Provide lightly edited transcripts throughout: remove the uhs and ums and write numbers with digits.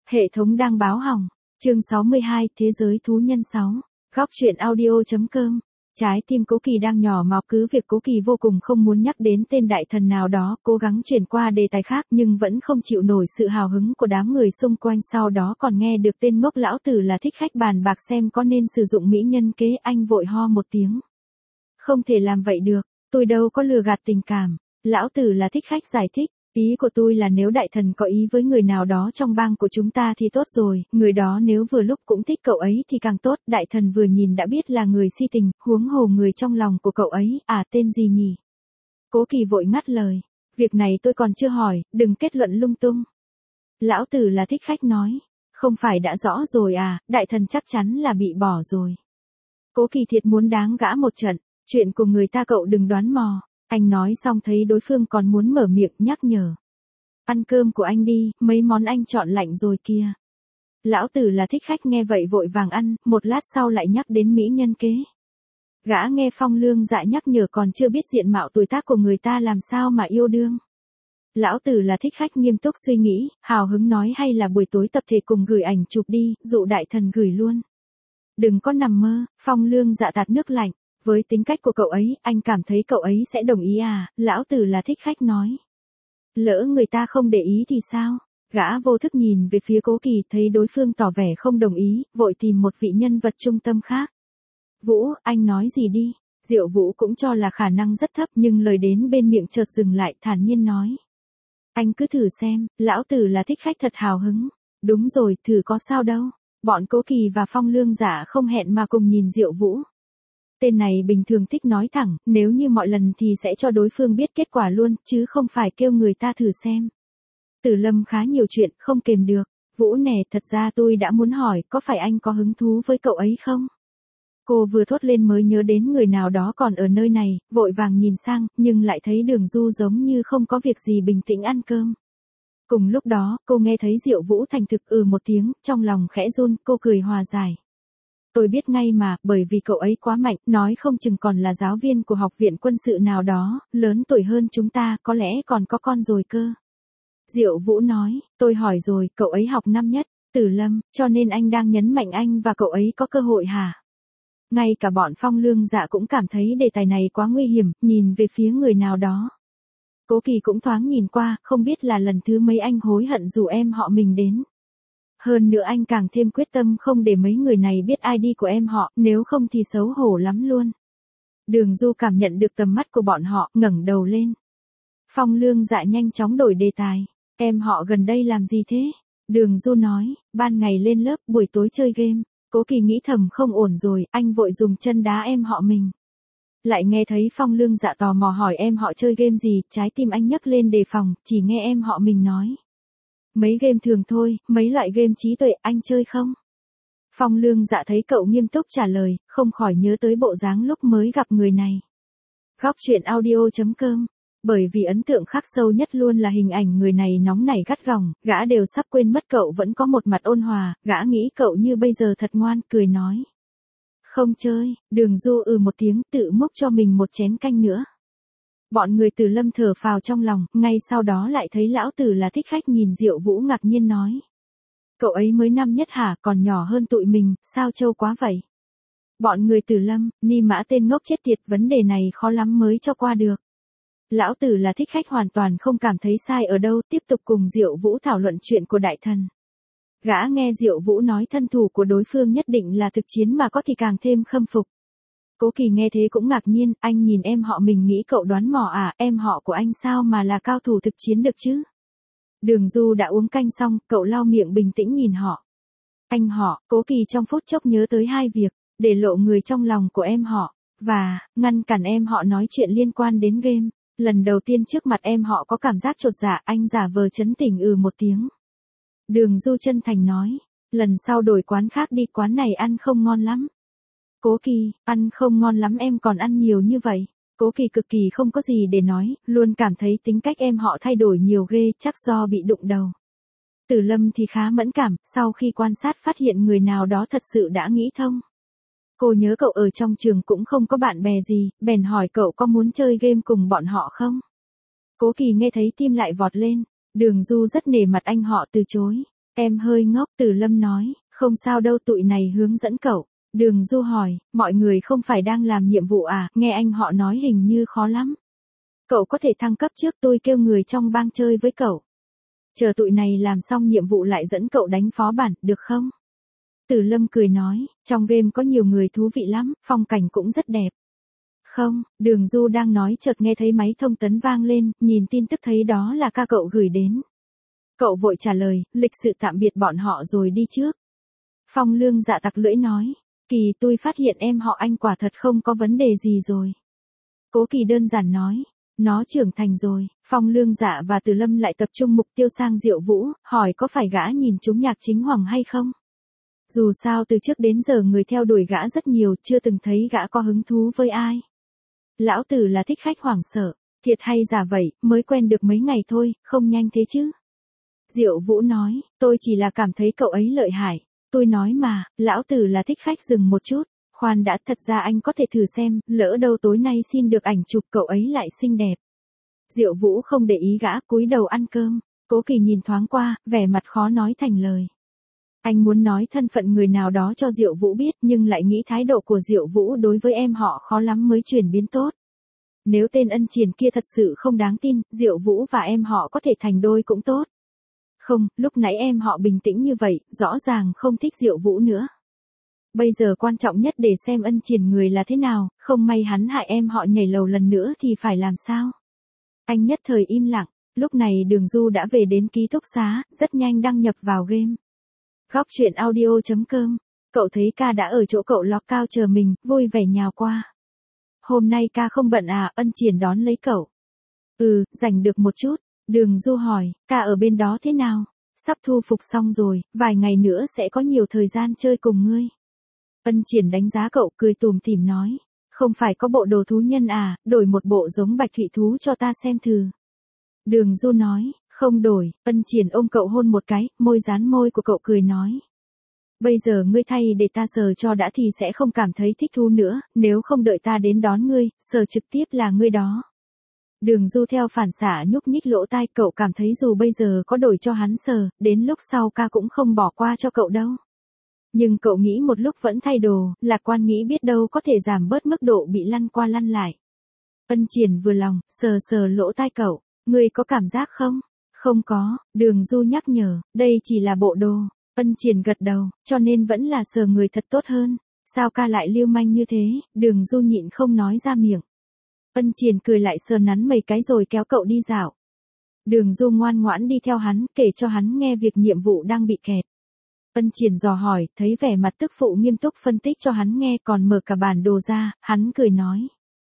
Hệ thống đang báo hỏng. Chương 62, Thế giới thú nhân 6. Góc truyện audio.com. Trái tim Cố Kỳ đang nhỏ máu, cứ việc Cố Kỳ vô cùng không muốn nhắc đến tên đại thần nào đó, cố gắng chuyển qua đề tài khác nhưng vẫn không chịu nổi sự hào hứng của đám người xung quanh. Sau đó còn nghe được tên ngốc lão tử là thích khách bàn bạc xem có nên sử dụng mỹ nhân kế. Anh vội ho một tiếng. Không thể làm vậy được, tôi đâu có lừa gạt tình cảm. Lão tử là thích khách giải thích. Ý của tôi là nếu đại thần có ý với người nào đó trong bang của chúng ta thì tốt rồi, người đó nếu vừa lúc cũng thích cậu ấy thì càng tốt, đại thần vừa nhìn đã biết là người si tình, huống hồ người trong lòng của cậu ấy, tên gì nhỉ? Cố Kỳ vội ngắt lời, việc này tôi còn chưa hỏi, đừng kết luận lung tung. Lão tử là thích khách nói, không phải đã rõ rồi đại thần chắc chắn là bị bỏ rồi. Cố Kỳ thiệt muốn đáng gã một trận, chuyện của người ta cậu đừng đoán mò. Anh nói xong thấy đối phương còn muốn mở miệng nhắc nhở. Ăn cơm của anh đi, mấy món anh chọn lạnh rồi kia. Lão tử là thích khách nghe vậy vội vàng ăn, một lát sau lại nhắc đến mỹ nhân kế. Gã nghe Phong Lương Dạ nhắc nhở còn chưa biết diện mạo tuổi tác của người ta làm sao mà yêu đương. Lão tử là thích khách nghiêm túc suy nghĩ, hào hứng nói hay là buổi tối tập thể cùng gửi ảnh chụp đi, dụ đại thần gửi luôn. Đừng có nằm mơ, Phong Lương Dạ tạt nước lạnh. Với tính cách của cậu ấy, anh cảm thấy cậu ấy sẽ đồng ý lão tử là thích khách nói. Lỡ người ta không để ý thì sao? Gã vô thức nhìn về phía Cố Kỳ thấy đối phương tỏ vẻ không đồng ý, vội tìm một vị nhân vật trung tâm khác. Vũ, anh nói gì đi? Diệu Vũ cũng cho là khả năng rất thấp nhưng lời đến bên miệng chợt dừng lại thản nhiên nói. Anh cứ thử xem, lão tử là thích khách thật hào hứng. Đúng rồi, thử có sao đâu. Bọn Cố Kỳ và Phong Lương Dạ không hẹn mà cùng nhìn Diệu Vũ. Tên này bình thường thích nói thẳng, nếu như mọi lần thì sẽ cho đối phương biết kết quả luôn, chứ không phải kêu người ta thử xem. Tử Lâm khá nhiều chuyện, không kềm được. Vũ nè, thật ra tôi đã muốn hỏi, có phải anh có hứng thú với cậu ấy không? Cô vừa thốt lên mới nhớ đến người nào đó còn ở nơi này, vội vàng nhìn sang, nhưng lại thấy Đường Du giống như không có việc gì bình tĩnh ăn cơm. Cùng lúc đó, cô nghe thấy Diệu Vũ thành thực một tiếng, trong lòng khẽ run, cô cười hòa giải. Tôi biết ngay mà, bởi vì cậu ấy quá mạnh, nói không chừng còn là giáo viên của học viện quân sự nào đó, lớn tuổi hơn chúng ta, có lẽ còn có con rồi cơ. Diệu Vũ nói, tôi hỏi rồi, cậu ấy học năm nhất, Tử Lâm, cho nên anh đang nhấn mạnh anh và cậu ấy có cơ hội hả? Ngay cả bọn Phong Lương Dạ cũng cảm thấy đề tài này quá nguy hiểm, nhìn về phía người nào đó. Cố Kỳ cũng thoáng nhìn qua, không biết là lần thứ mấy anh hối hận rủ em họ mình đến. Hơn nữa anh càng thêm quyết tâm không để mấy người này biết ID của em họ, nếu không thì xấu hổ lắm luôn. Đường Du cảm nhận được tầm mắt của bọn họ, ngẩng đầu lên. Phong Lương Dạ nhanh chóng đổi đề tài. Em họ gần đây làm gì thế? Đường Du nói, ban ngày lên lớp, buổi tối chơi game. Cố Kỳ nghĩ thầm không ổn rồi, anh vội dùng chân đá em họ mình. Lại nghe thấy Phong Lương Dạ tò mò hỏi em họ chơi game gì, trái tim anh nhấc lên đề phòng, chỉ nghe em họ mình nói. Mấy game thường thôi, mấy loại game trí tuệ, anh chơi không? Phong Lương Dạ thấy cậu nghiêm túc trả lời, không khỏi nhớ tới bộ dáng lúc mới gặp người này. Góc truyện audio.com. Bởi vì ấn tượng khắc sâu nhất luôn là hình ảnh người này nóng nảy gắt gỏng, gã đều sắp quên mất cậu vẫn có một mặt ôn hòa, gã nghĩ cậu như bây giờ thật ngoan, cười nói. Không chơi, Đường Du một tiếng, tự múc cho mình một chén canh nữa. Bọn người Tử Lâm thở phào trong lòng, ngay sau đó lại thấy lão tử là thích khách nhìn Diệu Vũ ngạc nhiên nói. Cậu ấy mới năm nhất hả, còn nhỏ hơn tụi mình, sao trâu quá vậy? Bọn người Tử Lâm, ni mã tên ngốc chết tiệt, vấn đề này khó lắm mới cho qua được. Lão tử là thích khách hoàn toàn không cảm thấy sai ở đâu, tiếp tục cùng Diệu Vũ thảo luận chuyện của đại thần. Gã nghe Diệu Vũ nói thân thủ của đối phương nhất định là thực chiến mà có thì càng thêm khâm phục. Cố Kỳ nghe thế cũng ngạc nhiên, anh nhìn em họ mình nghĩ cậu đoán mò em họ của anh sao mà là cao thủ thực chiến được chứ? Đường Du đã uống canh xong, cậu lau miệng bình tĩnh nhìn họ. Anh họ, Cố Kỳ trong phút chốc nhớ tới hai việc, để lộ người trong lòng của em họ, và ngăn cản em họ nói chuyện liên quan đến game. Lần đầu tiên trước mặt em họ có cảm giác chột dạ, anh giả vờ trấn tĩnh một tiếng. Đường Du chân thành nói, lần sau đổi quán khác đi, quán này ăn không ngon lắm. Cố Kỳ, ăn không ngon lắm em còn ăn nhiều như vậy. Cố Kỳ cực kỳ không có gì để nói, luôn cảm thấy tính cách em họ thay đổi nhiều ghê, chắc do bị đụng đầu. Tử Lâm thì khá mẫn cảm, sau khi quan sát phát hiện người nào đó thật sự đã nghĩ thông. Cô nhớ cậu ở trong trường cũng không có bạn bè gì, bèn hỏi cậu có muốn chơi game cùng bọn họ không? Cố Kỳ nghe thấy tim lại vọt lên, Đường Du rất nể mặt anh họ từ chối. Em hơi ngốc, Từ Lâm nói, không sao đâu, tụi này hướng dẫn cậu. Đường Du hỏi, mọi người không phải đang làm nhiệm vụ à, nghe anh họ nói hình như khó lắm. Cậu có thể thăng cấp trước, tôi kêu người trong bang chơi với cậu. Chờ tụi này làm xong nhiệm vụ lại dẫn cậu đánh phó bản, được không? Từ Lâm cười nói, trong game có nhiều người thú vị lắm, phong cảnh cũng rất đẹp. Không, Đường Du đang nói chợt nghe thấy máy thông tấn vang lên, nhìn tin tức thấy đó là ca cậu gửi đến. Cậu vội trả lời, lịch sự tạm biệt bọn họ rồi đi trước. Phong Lương Dạ tặc lưỡi nói, Kỳ tôi phát hiện em họ anh quả thật không có vấn đề gì rồi. Cố Kỳ đơn giản nói, nó trưởng thành rồi. Phong Lương Dạ và Từ Lâm lại tập trung mục tiêu sang Diệu Vũ, hỏi có phải gã nhìn trúng Nhạc Chính Hoàng hay không? Dù sao từ trước đến giờ người theo đuổi gã rất nhiều, chưa từng thấy gã có hứng thú với ai. Lão tử là thích khách hoảng sợ, thiệt hay giả vậy, mới quen được mấy ngày thôi, không nhanh thế chứ. Diệu Vũ nói, tôi chỉ là cảm thấy cậu ấy lợi hại. Tôi nói mà, lão tử là thích khách, dừng một chút. Khoan đã, thật ra anh có thể thử xem, lỡ đâu tối nay xin được ảnh chụp cậu ấy lại xinh đẹp. Diệu Vũ không để ý gã, cúi đầu ăn cơm. Cố Kỳ nhìn thoáng qua, vẻ mặt khó nói thành lời. Anh muốn nói thân phận người nào đó cho Diệu Vũ biết, nhưng lại nghĩ thái độ của Diệu Vũ đối với em họ khó lắm mới chuyển biến tốt. Nếu tên Ân Triền kia thật sự không đáng tin, Diệu Vũ và em họ có thể thành đôi cũng tốt. Không, lúc nãy em họ bình tĩnh như vậy, rõ ràng không thích Diệu Vũ nữa. Bây giờ quan trọng nhất để xem Ân Triền người là thế nào, không may hắn hại em họ nhảy lầu lần nữa thì phải làm sao? Anh nhất thời im lặng, lúc này Đường Du đã về đến ký túc xá, rất nhanh đăng nhập vào game. Góc truyện audio.com, cậu thấy ca đã ở chỗ cậu log cao chờ mình, vui vẻ nhào qua. Hôm nay ca không bận à, Ân Triền đón lấy cậu. Rảnh được một chút. Đường Du hỏi, ca ở bên đó thế nào? Sắp thu phục xong rồi, vài ngày nữa sẽ có nhiều thời gian chơi cùng ngươi. Ân Triền đánh giá cậu, cười tủm tỉm nói, không phải có bộ đồ thú nhân à, đổi một bộ giống bạch thủy thú cho ta xem thử. Đường Du nói, không đổi. Ân Triền ôm cậu hôn một cái, môi dán môi của cậu cười nói. Bây giờ ngươi thay để ta sờ cho đã thì sẽ không cảm thấy thích thú nữa, nếu không đợi ta đến đón ngươi, sờ trực tiếp là ngươi đó. Đường Du theo phản xạ nhúc nhích lỗ tai, cậu cảm thấy dù bây giờ có đổi cho hắn sờ, đến lúc sau ca cũng không bỏ qua cho cậu đâu. Nhưng cậu nghĩ một lúc vẫn thay đồ, lạc quan nghĩ biết đâu có thể giảm bớt mức độ bị lăn qua lăn lại. Ân Triền vừa lòng, sờ sờ lỗ tai cậu, ngươi có cảm giác không? Không có, Đường Du nhắc nhở, đây chỉ là bộ đồ. Ân Triền gật đầu, cho nên vẫn là sờ người thật tốt hơn. Sao ca lại lưu manh như thế? Đường Du nhịn không nói ra miệng. Ân Triền cười lại sờ nắn mấy cái rồi kéo cậu đi dạo. Đường Du ngoan ngoãn đi theo hắn, kể cho hắn nghe việc nhiệm vụ đang bị kẹt. Ân Triền dò hỏi, thấy vẻ mặt tức phụ nghiêm túc phân tích cho hắn nghe, còn mở cả bản đồ ra, hắn cười nói.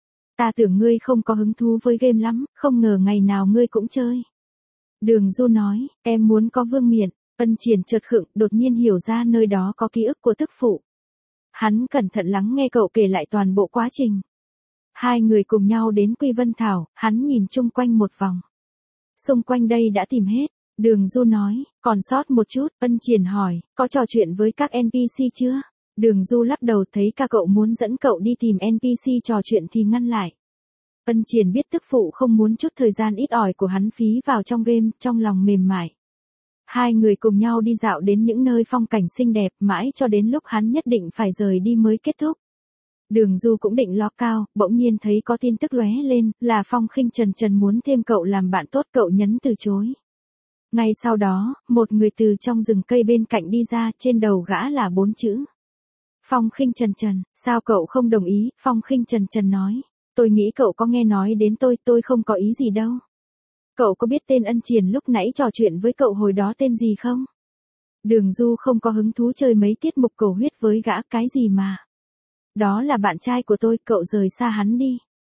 Ta tưởng ngươi không có hứng thú với game lắm, không ngờ ngày nào ngươi cũng chơi. Đường Du nói, em muốn có vương miện. Ân Triền chợt khựng, đột nhiên hiểu ra nơi đó có ký ức của tức phụ. Hắn cẩn thận lắng nghe cậu kể lại toàn bộ quá trình. Hai người cùng nhau đến Quy Vân Thảo, hắn nhìn chung quanh một vòng. Xung quanh đây đã tìm hết. Đường Du nói, còn sót một chút. Ân Triền hỏi, có trò chuyện với các NPC chưa? Đường Du lắc đầu, thấy ca cậu muốn dẫn cậu đi tìm NPC trò chuyện thì ngăn lại. Ân Triền biết tức phụ không muốn chút thời gian ít ỏi của hắn phí vào trong game, trong lòng mềm mại. Hai người cùng nhau đi dạo đến những nơi phong cảnh xinh đẹp, mãi cho đến lúc hắn nhất định phải rời đi mới kết thúc. Đường Du cũng định log cao, bỗng nhiên thấy có tin tức lóe lên, là Phong Khinh Trần muốn thêm cậu làm bạn tốt, cậu nhấn từ chối. Ngay sau đó, một người từ trong rừng cây bên cạnh đi ra, trên đầu gã là 4 chữ. Phong Khinh Trần, sao cậu không đồng ý? Phong Khinh Trần nói, tôi nghĩ cậu có nghe nói đến tôi không có ý gì đâu. Cậu có biết tên Ân Triền lúc nãy trò chuyện với cậu hồi đó tên gì không? Đường Du không có hứng thú chơi mấy tiết mục cầu huyết với gã, cái gì mà. Đó là bạn trai của tôi, cậu rời xa hắn đi.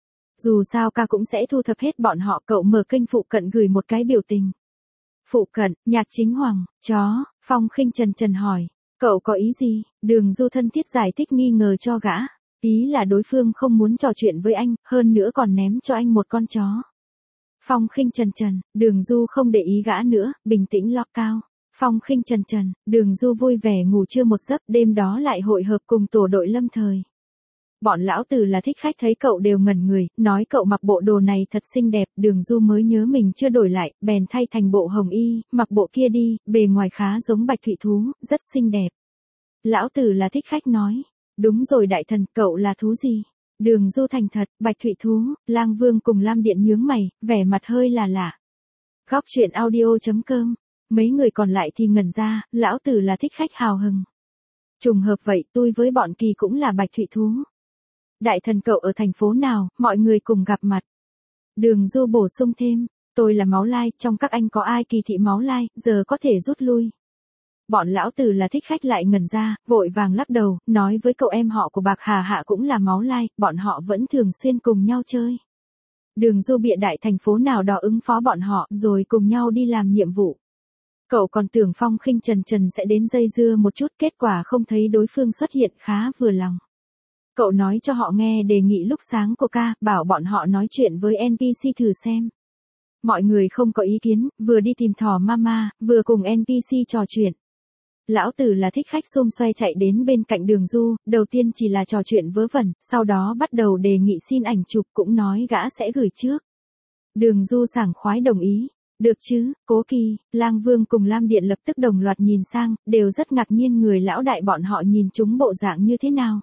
Dù sao ca cũng sẽ thu thập hết bọn họ, cậu mở kênh phụ cận gửi một cái biểu tình. Phụ cận, Nhạc Chính Hoàng, chó. Phong Khinh Trần hỏi, cậu có ý gì? Đường Du thân thiết giải thích nghi ngờ cho gã. Ý là đối phương không muốn trò chuyện với anh, hơn nữa còn ném cho anh một con chó. Phong Khinh Trần, Đường Du không để ý gã nữa, bình tĩnh log cao. Phong Khinh Trần, Đường Du vui vẻ ngủ trưa một giấc, đêm đó lại hội hợp cùng tổ đội Lâm Thời. Bọn lão tử là thích khách thấy cậu đều ngẩn người, nói cậu mặc bộ đồ này thật xinh đẹp, Đường Du mới nhớ mình chưa đổi lại, bèn thay thành bộ hồng y, mặc bộ kia đi, bề ngoài khá giống bạch thụy thú, rất xinh đẹp. Lão tử là thích khách nói, đúng rồi đại thần, cậu là thú gì? Đường Du thành thật, bạch thụy thú, Lang Vương cùng Lam Điện nhướng mày, vẻ mặt hơi là lạ. Góc truyện audio.com, mấy người còn lại thì ngẩn ra, lão tử là thích khách hào hứng. Trùng hợp vậy, tôi với bọn Kỳ cũng là bạch thụy thú. Đại thần cậu ở thành phố nào, mọi người cùng gặp mặt. Đường Du bổ sung thêm, tôi là Máu Lai, trong các anh có ai kỳ thị Máu Lai, giờ có thể rút lui. Bọn lão tử là thích khách lại ngẩn ra, vội vàng lắc đầu, nói với cậu em họ của Bạc Hà Hạ cũng là Máu Lai, bọn họ vẫn thường xuyên cùng nhau chơi. Đường Du bịa đại thành phố nào đó ứng phó bọn họ, rồi cùng nhau đi làm nhiệm vụ. Cậu còn tưởng Phong Khinh Trần sẽ đến dây dưa một chút, kết quả không thấy đối phương xuất hiện, khá vừa lòng. Cậu nói cho họ nghe đề nghị lúc sáng của ca, bảo bọn họ nói chuyện với NPC thử xem. Mọi người không có ý kiến, vừa đi tìm thỏ mama, vừa cùng NPC trò chuyện. Lão tử là thích khách xôm xoay chạy đến bên cạnh Đường Du, đầu tiên chỉ là trò chuyện vớ vẩn, sau đó bắt đầu đề nghị xin ảnh chụp, cũng nói gã sẽ gửi trước. Đường Du sảng khoái đồng ý. Được chứ, Cố Kỳ, Lang Vương cùng Lam Điện lập tức đồng loạt nhìn sang, đều rất ngạc nhiên người lão đại bọn họ nhìn chúng bộ dạng như thế nào.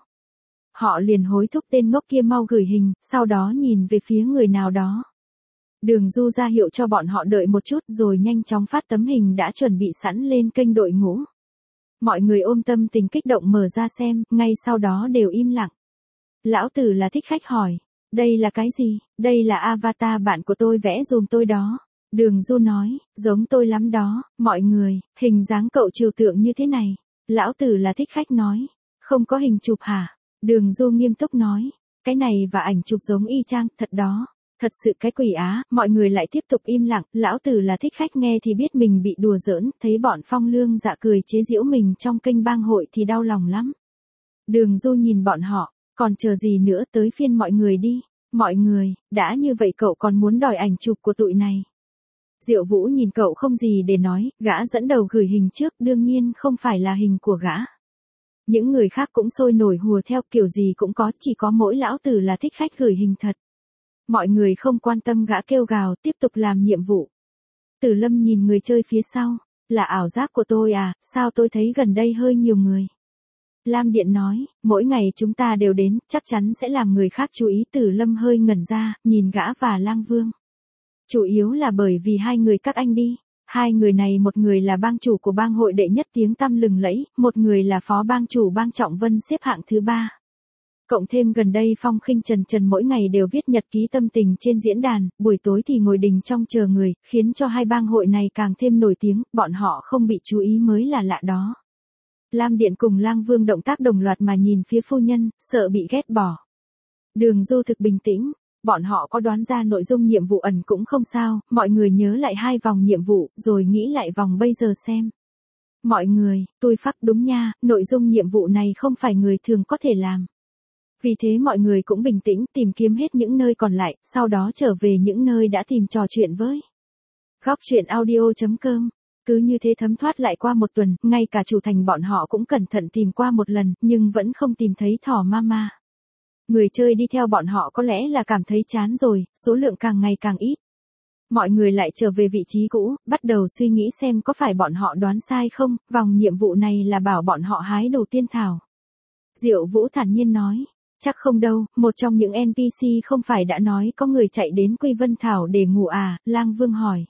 Họ liền hối thúc tên ngốc kia mau gửi hình, sau đó nhìn về phía người nào đó. Đường Du ra hiệu cho bọn họ đợi một chút rồi nhanh chóng phát tấm hình đã chuẩn bị sẵn lên kênh đội ngũ. Mọi người ôm tâm tình kích động mở ra xem, ngay sau đó đều im lặng. Lão tử là thích khách hỏi, đây là cái gì? Đây là avatar bạn của tôi vẽ dùm tôi đó. Đường Du nói, giống tôi lắm đó, mọi người, hình dáng cậu trừu tượng như thế này. Lão tử là thích khách nói, không có hình chụp hả? Đường Du nghiêm túc nói, cái này và ảnh chụp giống y chang, thật đó. Thật sự cái quỷ á, mọi người lại tiếp tục im lặng, lão tử là thích khách nghe thì biết mình bị đùa giỡn, thấy bọn Phong Lương Dạ cười chế giễu mình trong kênh bang hội thì đau lòng lắm. Đường Du nhìn bọn họ, còn chờ gì nữa, tới phiên mọi người đi. Mọi người, đã như vậy cậu còn muốn đòi ảnh chụp của tụi này. Diệu Vũ nhìn cậu không gì để nói, gã dẫn đầu gửi hình trước, đương nhiên không phải là hình của gã. Những người khác cũng sôi nổi hùa theo, kiểu gì cũng có, chỉ có mỗi lão tử là thích khách gửi hình thật. Mọi người không quan tâm gã kêu gào, tiếp tục làm nhiệm vụ. Tử Lâm nhìn người chơi phía sau, là ảo giác của tôi à, sao tôi thấy gần đây hơi nhiều người. Lam Điện nói, mỗi ngày chúng ta đều đến, chắc chắn sẽ làm người khác chú ý. Tử Lâm hơi ngẩn ra, nhìn gã và Lang Vương. Chủ yếu là bởi vì hai người các anh đi. Hai người này, một người là bang chủ của bang hội đệ nhất tiếng tăm lừng lẫy, một người là phó bang chủ bang Trọng Vân xếp hạng thứ 3. Cộng thêm gần đây Phong Khinh Trần mỗi ngày đều viết nhật ký tâm tình trên diễn đàn, buổi tối thì ngồi đình trong chờ người, khiến cho hai bang hội này càng thêm nổi tiếng, bọn họ không bị chú ý mới là lạ đó. Lam Điện cùng Lang Vương động tác đồng loạt mà nhìn phía phu nhân, sợ bị ghét bỏ. Đường Du thực bình tĩnh, bọn họ có đoán ra nội dung nhiệm vụ ẩn cũng không sao, mọi người nhớ lại 2 vòng nhiệm vụ, rồi nghĩ lại vòng bây giờ xem. Mọi người, tôi phắc đúng nha, nội dung nhiệm vụ này không phải người thường có thể làm. Vì thế mọi người cũng bình tĩnh tìm kiếm hết những nơi còn lại, sau đó trở về những nơi đã tìm trò chuyện với. Góc truyện audio.com. Cứ như thế thấm thoát lại qua một tuần, ngay cả chủ thành bọn họ cũng cẩn thận tìm qua một lần, nhưng vẫn không tìm thấy thỏ mama. Người chơi đi theo bọn họ có lẽ là cảm thấy chán rồi, số lượng càng ngày càng ít. Mọi người lại trở về vị trí cũ, bắt đầu suy nghĩ xem có phải bọn họ đoán sai không, vòng nhiệm vụ này là bảo bọn họ hái đồ tiên thảo. Diệu Vũ thản nhiên nói. Chắc không đâu, một trong những NPC không phải đã nói có người chạy đến Quy Vân Thảo để ngủ à, Lang Vương hỏi.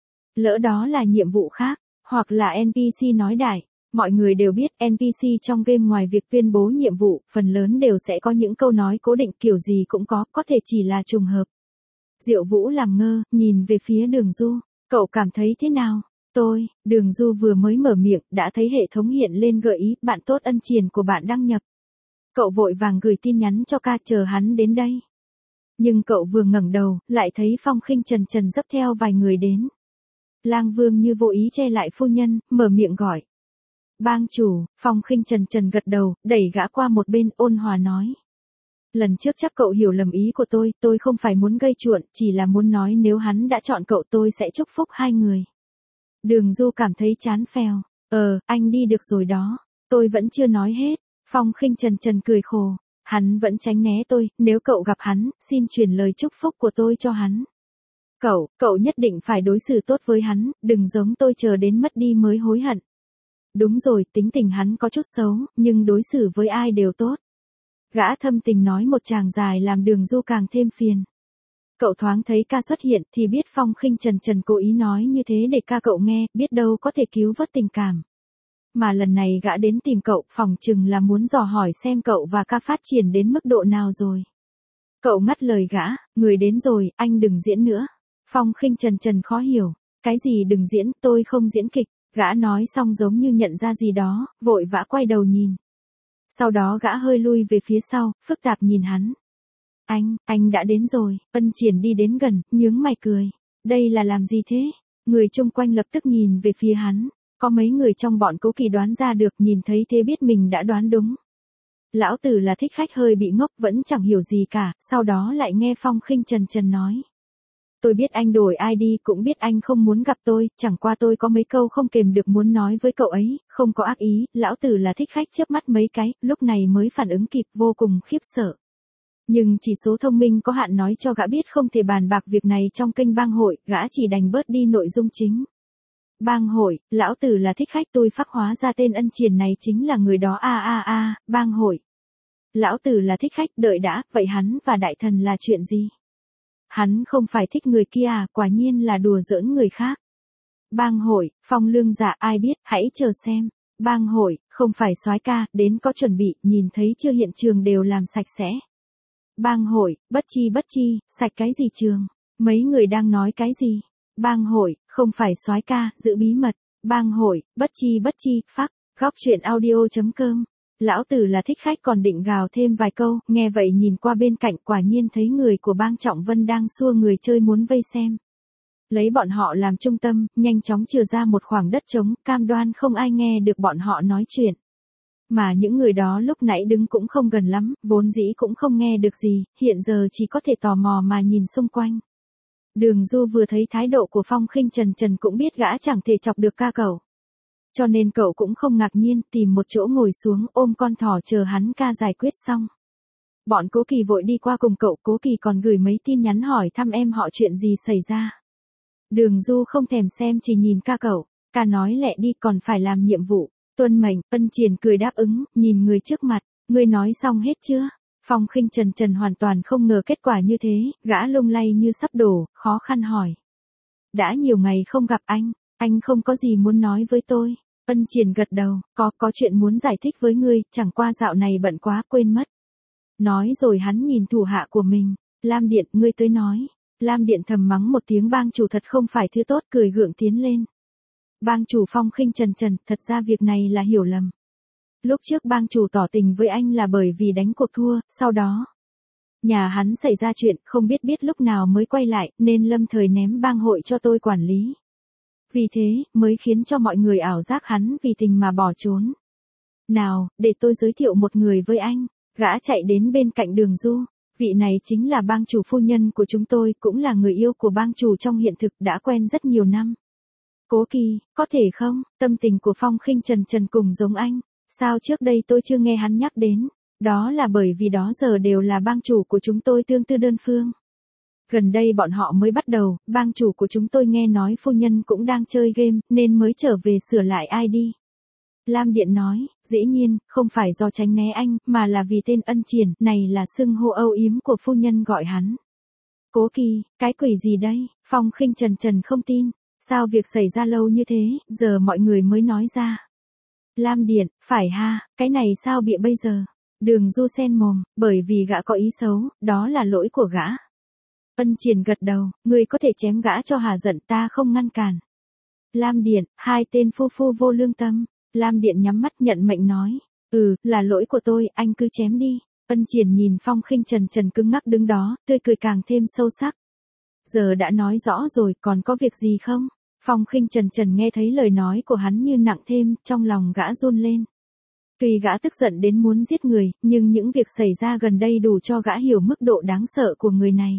Lỡ đó là nhiệm vụ khác, hoặc là NPC nói đại. Mọi người đều biết NPC trong game ngoài việc tuyên bố nhiệm vụ, phần lớn đều sẽ có những câu nói cố định kiểu gì cũng có thể chỉ là trùng hợp. Diệu Vũ làm ngơ, nhìn về phía Đường Du, cậu cảm thấy thế nào? Đường Du vừa mới mở miệng, đã thấy hệ thống hiện lên gợi ý, bạn tốt ân triền của bạn đăng nhập. Cậu vội vàng gửi tin nhắn cho ca chờ hắn đến đây. Nhưng cậu vừa ngẩng đầu, lại thấy Phong Khinh Trần dấp theo vài người đến. Lang Vương như vô ý che lại phu nhân, mở miệng gọi. Bang chủ, Phong Khinh Trần gật đầu, đẩy gã qua một bên, ôn hòa nói. Lần trước chắc cậu hiểu lầm ý của tôi không phải muốn gây chuộn, chỉ là muốn nói nếu hắn đã chọn cậu tôi sẽ chúc phúc hai người. Đường Du cảm thấy chán phèo, anh đi được rồi đó, tôi vẫn chưa nói hết. Phong Khinh Trần cười khổ, Hắn vẫn tránh né tôi, nếu cậu gặp hắn, xin truyền lời chúc phúc của tôi cho hắn. Cậu nhất định phải đối xử tốt với hắn, đừng giống tôi chờ đến mất đi mới hối hận. Đúng rồi, tính tình hắn có chút xấu, nhưng đối xử với ai đều tốt. Gã thâm tình nói một tràng dài làm Đường Du càng thêm phiền. Cậu thoáng thấy ca xuất hiện thì biết Phong Khinh Trần cố ý nói như thế để ca cậu nghe, biết đâu có thể cứu vớt tình cảm. Mà lần này gã đến tìm cậu, phỏng chừng là muốn dò hỏi xem cậu và ca phát triển đến mức độ nào rồi. Cậu ngắt lời gã, người đến rồi, anh đừng diễn nữa. Phong Khinh Trần khó hiểu, cái gì đừng diễn, tôi không diễn kịch. Gã nói xong giống như nhận ra gì đó, vội vã quay đầu nhìn. Sau đó gã hơi lui về phía sau, phức tạp nhìn hắn. Anh đã đến rồi. Ân Triển đi đến gần, nhướng mày cười. Đây là làm gì thế? Người chung quanh lập tức nhìn về phía hắn. Có mấy người trong bọn Cố Kỳ đoán ra được, nhìn thấy thế biết mình đã đoán đúng. Lão tử là thích khách hơi bị ngốc, vẫn chẳng hiểu gì cả, sau đó lại nghe Phong Khinh Trần nói. Tôi biết anh đổi ID, cũng biết anh không muốn gặp tôi, chẳng qua tôi có mấy câu không kềm được muốn nói với cậu ấy, không có ác ý, lão tử là thích khách chớp mắt mấy cái, lúc này mới phản ứng kịp, vô cùng khiếp sợ. Nhưng chỉ số thông minh có hạn nói cho gã biết không thể bàn bạc việc này trong kênh bang hội, gã chỉ đành bớt đi nội dung chính. Bang hội, lão tử là thích khách, tôi phác hóa ra tên Ân Triển này chính là người đó. Bang hội. Lão tử là thích khách, đợi đã, vậy hắn và đại thần là chuyện gì? Hắn không phải thích người kia à, quả nhiên là đùa giỡn người khác. Bang hội, Phong Lương Dạ, ai biết, hãy chờ xem. Bang hội, không phải soái ca, đến có chuẩn bị, nhìn thấy chưa, hiện trường đều làm sạch sẽ. Bang hội, bất chi, sạch cái gì trường? Mấy người đang nói cái gì? Bang hội, không phải soái ca, giữ bí mật. Bang hội, bất chi, phắc. Góc truyện audio.com. Lão tử là thích khách còn định gào thêm vài câu, nghe vậy nhìn qua bên cạnh, quả nhiên thấy người của bang Trọng Vân đang xua người chơi muốn vây xem. Lấy bọn họ làm trung tâm, nhanh chóng chừa ra một khoảng đất trống, cam đoan không ai nghe được bọn họ nói chuyện. Mà những người đó lúc nãy đứng cũng không gần lắm, vốn dĩ cũng không nghe được gì, hiện giờ chỉ có thể tò mò mà nhìn xung quanh. Đường Du vừa thấy thái độ của Phong Khinh Trần cũng biết gã chẳng thể chọc được ca cậu. Cho nên cậu cũng không ngạc nhiên, tìm một chỗ ngồi xuống, ôm con thỏ chờ hắn ca giải quyết xong. Bọn Cố Kỳ vội đi qua cùng cậu, Cố Kỳ còn gửi mấy tin nhắn hỏi thăm em họ chuyện gì xảy ra. Đường Du không thèm xem, chỉ nhìn ca cậu, ca nói lẹ đi, còn phải làm nhiệm vụ. Tuân mệnh. Ân Triển cười đáp ứng, nhìn người trước mặt, ngươi nói xong hết chưa? Phong Khinh Trần hoàn toàn không ngờ kết quả như thế, gã lung lay như sắp đổ, khó khăn hỏi. Đã nhiều ngày không gặp anh không có gì muốn nói với tôi. Ân Triển gật đầu, có chuyện muốn giải thích với ngươi, chẳng qua dạo này bận quá quên mất. Nói rồi hắn nhìn thủ hạ của mình, Lam Điện, ngươi tới nói. Lam Điện thầm mắng một tiếng, bang chủ thật không phải thứ tốt, cười gượng tiến lên. Bang chủ Phong Khinh Trần, thật ra việc này là hiểu lầm. Lúc trước bang chủ tỏ tình với anh là bởi vì đánh cuộc thua, sau đó nhà hắn xảy ra chuyện, không biết lúc nào mới quay lại, nên lâm thời ném bang hội cho tôi quản lý. Vì thế, mới khiến cho mọi người ảo giác hắn vì tình mà bỏ trốn. Nào, để tôi giới thiệu một người với anh. Gã chạy đến bên cạnh Đường Du. Vị này chính là bang chủ phu nhân của chúng tôi, cũng là người yêu của bang chủ trong hiện thực, đã quen rất nhiều năm. Cố Kỳ, có thể không? Tâm tình của Phong Khinh Trần cùng giống anh. Sao trước đây tôi chưa nghe hắn nhắc đến? Đó là bởi vì đó giờ đều là bang chủ của chúng tôi tương tư đơn phương. Gần đây bọn họ mới bắt đầu, bang chủ của chúng tôi nghe nói phu nhân cũng đang chơi game, nên mới trở về sửa lại ID. Lam Điện nói, dĩ nhiên, không phải do tránh né anh, mà là vì tên Ân Triển, này là xưng hô âu yếm của phu nhân gọi hắn. Cố Kỳ, cái quỷ gì đây? Phong Khinh Trần không tin, sao việc xảy ra lâu như thế, giờ mọi người mới nói ra. Lam Điện, phải ha, cái này sao bịa bây giờ? Đường Du sen mồm, bởi vì gã có ý xấu, đó là lỗi của gã. Ân Triển gật đầu, ngươi có thể chém gã cho hà giận, ta không ngăn cản. Lam Điện, hai tên phu vô lương tâm. Lam Điện nhắm mắt nhận mệnh nói, là lỗi của tôi, anh cứ chém đi. Ân Triển nhìn Phong Khinh Trần cứng ngắc đứng đó, tươi cười càng thêm sâu sắc. Giờ đã nói rõ rồi, còn có việc gì không? Phong Khinh Trần nghe thấy lời nói của hắn như nặng thêm, trong lòng gã run lên. Tuy gã tức giận đến muốn giết người, nhưng những việc xảy ra gần đây đủ cho gã hiểu mức độ đáng sợ của người này.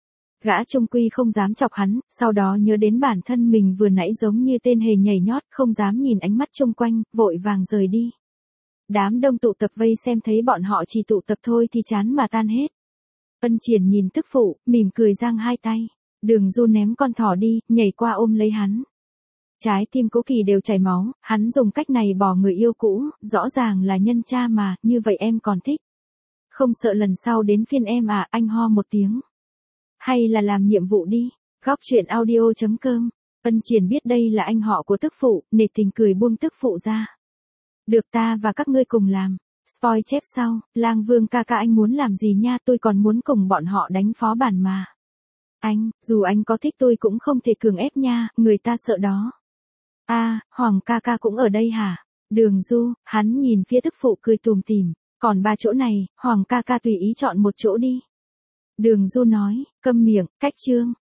Gã trung quy không dám chọc hắn, sau đó nhớ đến bản thân mình vừa nãy giống như tên hề nhảy nhót, không dám nhìn ánh mắt chung quanh, vội vàng rời đi. Đám đông tụ tập vây xem thấy bọn họ chỉ tụ tập thôi thì chán mà tan hết. Ân Triển nhìn tức phụ, mỉm cười giang hai tay. Đường Du ném con thỏ đi, nhảy qua ôm lấy hắn. Trái tim Cố Kỳ đều chảy máu, hắn dùng cách này bỏ người yêu cũ, rõ ràng là nhân cha mà, như vậy em còn thích. Không sợ lần sau đến phiên em à, anh ho một tiếng. Hay là làm nhiệm vụ đi. Góc chuyện audio.com. Ân Triển biết đây là anh họ của tức phụ, nể tình cười buông tức phụ ra. Được, ta và các ngươi cùng làm. Spoil chép sau, Lang Vương ca ca anh muốn làm gì nha, tôi còn muốn cùng bọn họ đánh phó bản mà. Anh, dù anh có thích tôi cũng không thể cường ép nha, người ta sợ đó. À, Hoàng ca ca cũng ở đây hả? Đường Du, hắn nhìn phía tức phụ cười tùm tìm. Còn 3 chỗ này, Hoàng ca ca tùy ý chọn một chỗ đi. Đường Du nói, câm miệng, cách chương.